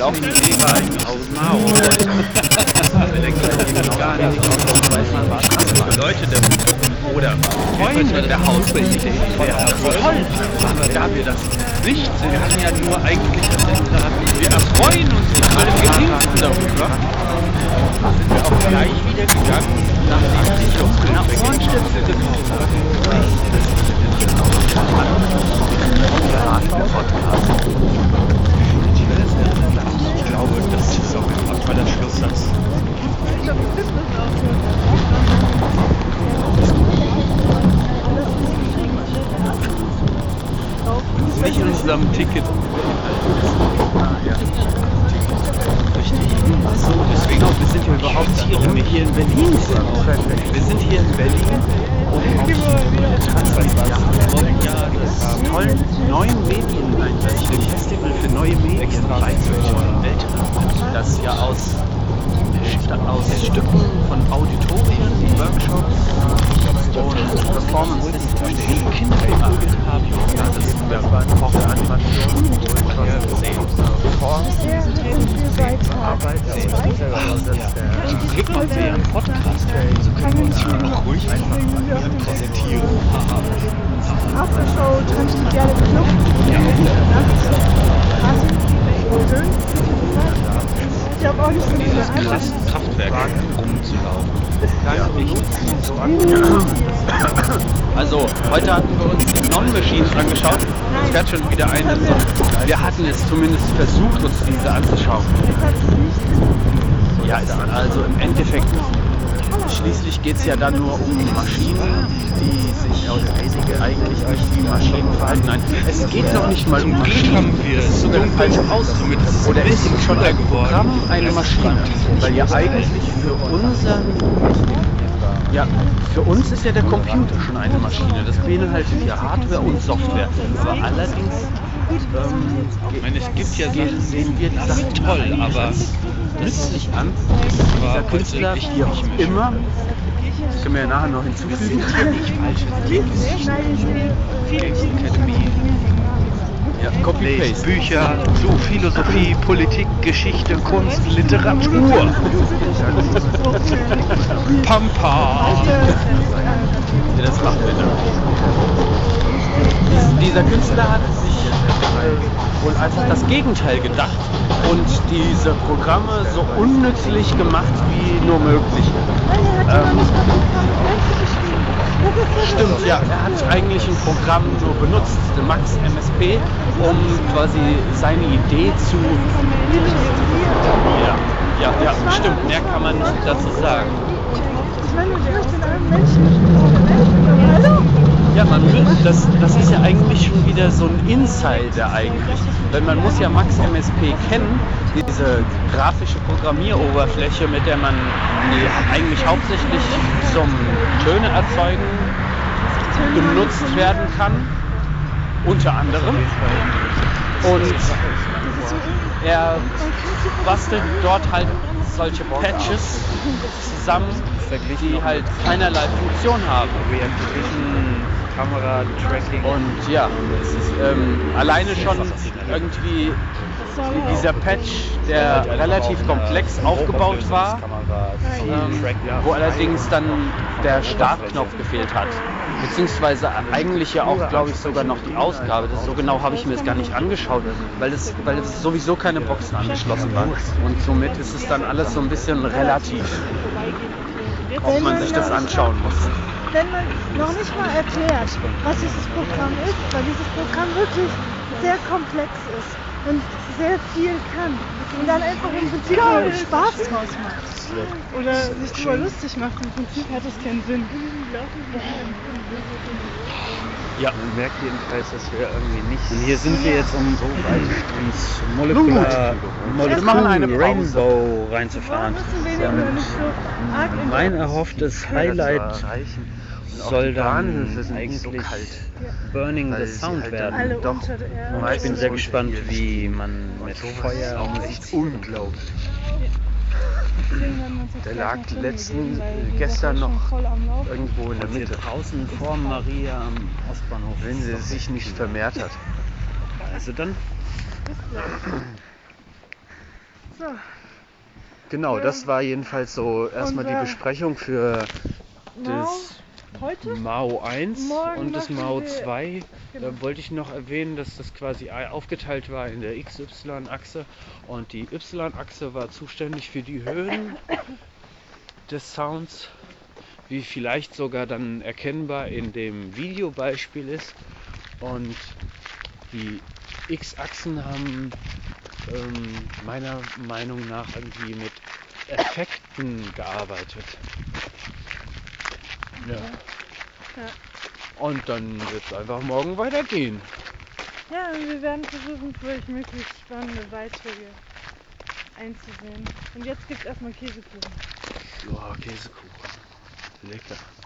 laufen die Schäfer aus Mao. Gar nicht. Weiß man, was das bedeutet. Oder Freunde der Hausbildung. Toll, aber da wir das nicht sind, wir hatten ja nur eigentlich wir erfreuen uns mit allem Geringsten darüber. Sind wir auch gleich wieder gegangen, nachdem ich nach Ohrenstöpsel gekauft habe. Ich glaube, das ist auch ein toller Schlusssatz. Ich glaube, ich finde das auch. Nicht in unserem Ticket. Richtig. Achso, deswegen auch, wir sind ja überhaupt hier in Berlin. Wir sind hier in Berlin, um auf das tollen neuen Festival für neue Medien beizutragen. Das ja aus Stücken von Auditorien, Workshops und Performances besteht. Kinder geprügelt haben. Das war eine Woche Animation, Kriegt man sehr einen Podcast, so können wir uns auch ruhig einfach präsentieren. Aftershow, transmediale Club. Ich habe auch nicht so dieses Kraftwerk rumzulaufen. Also, heute hatten wir uns die Non-Machines angeschaut. Es fährt schon wieder eine. Wir hatten es zumindest versucht, uns diese anzuschauen. Ja, also im Endeffekt, schließlich geht es ja dann nur um Maschinen, die sich eigentlich nicht wie Maschinen verhalten. Nein, es geht doch nicht mal um Maschinen. Das ist sogar falsch ausgedrückt. Oder ist schon ein Programm eine Maschine? Weil ja eigentlich für uns ist ja der Computer schon eine Maschine. Das beinhaltet ja Hardware und Software. Aber allerdings ich meine, es gibt ja sehen wir die Sachen toll, aber nützlich an. Dieser Künstler, wie auch immer, das können wir ja nachher noch hinzufügen. Ja, Copy-Paste. Bücher, so Philosophie, Politik, Geschichte, Kunst, Literatur. Pampa. Ja, das macht bitte. Dieser Künstler hat sich wohl einfach das Gegenteil gedacht und diese Programme so unnützlich gemacht wie nur möglich. Stimmt, ja, er hat eigentlich ein Programm nur benutzt, den Max MSP, um quasi seine Idee zu... Ja, stimmt, mehr kann man nicht dazu sagen. Ja, das ist ja eigentlich schon wieder so ein Insider eigentlich, weil man muss ja Max MSP kennen, diese grafische Programmieroberfläche, mit der man eigentlich hauptsächlich zum Töne erzeugen benutzt werden kann, unter anderem. Und er bastelt dort halt solche Patches zusammen, die halt keinerlei Funktion haben. Kamera, Tracking. Und ja, es ist alleine schon irgendwie dieser Patch, der relativ komplex aufgebaut war, wo allerdings dann der Startknopf gefehlt hat. Beziehungsweise eigentlich ja auch, glaube ich, sogar noch die Ausgabe. So genau habe ich mir das gar nicht angeschaut, weil es sowieso keine Boxen angeschlossen waren. Und somit ist es dann alles so ein bisschen relativ, ob man sich das anschauen muss. Wenn man noch nicht mal erklärt, was dieses Programm ist, weil dieses Programm wirklich sehr komplex ist und sehr viel kann und dann einfach im Prinzip nur Spaß draus macht oder sich darüber lustig macht, im Prinzip hat es keinen Sinn. Ja, man merkt jedenfalls, dass wir irgendwie nicht. Und hier sind wir jetzt, um so weit ins Molekular Rainbow reinzufahren. Mein erhofftes Highlight soll dann eigentlich Burning the Sound werden. Und ich bin sehr gespannt, wie man mit Feuer echt unglaublich. Der lag gestern noch irgendwo in der Mitte. Draußen vor Maria am Ostbahnhof. Wenn sie sich nicht vermehrt hat. Also dann So. Genau, das war jedenfalls so erstmal die Besprechung für das Mao 1 und das Mao 2. Genau. Da wollte ich noch erwähnen, dass das quasi aufgeteilt war in der XY-Achse und die Y-Achse war zuständig für die Höhen des Sounds, wie vielleicht sogar dann erkennbar in dem Videobeispiel ist, und die X-Achsen haben meiner Meinung nach irgendwie mit Effekten gearbeitet. Ja. Und dann wird es einfach morgen weitergehen. Ja, und wir werden versuchen, für euch möglichst spannende Beiträge einzusehen. Und jetzt gibt es erstmal Käsekuchen. Ja, Käsekuchen. Lecker.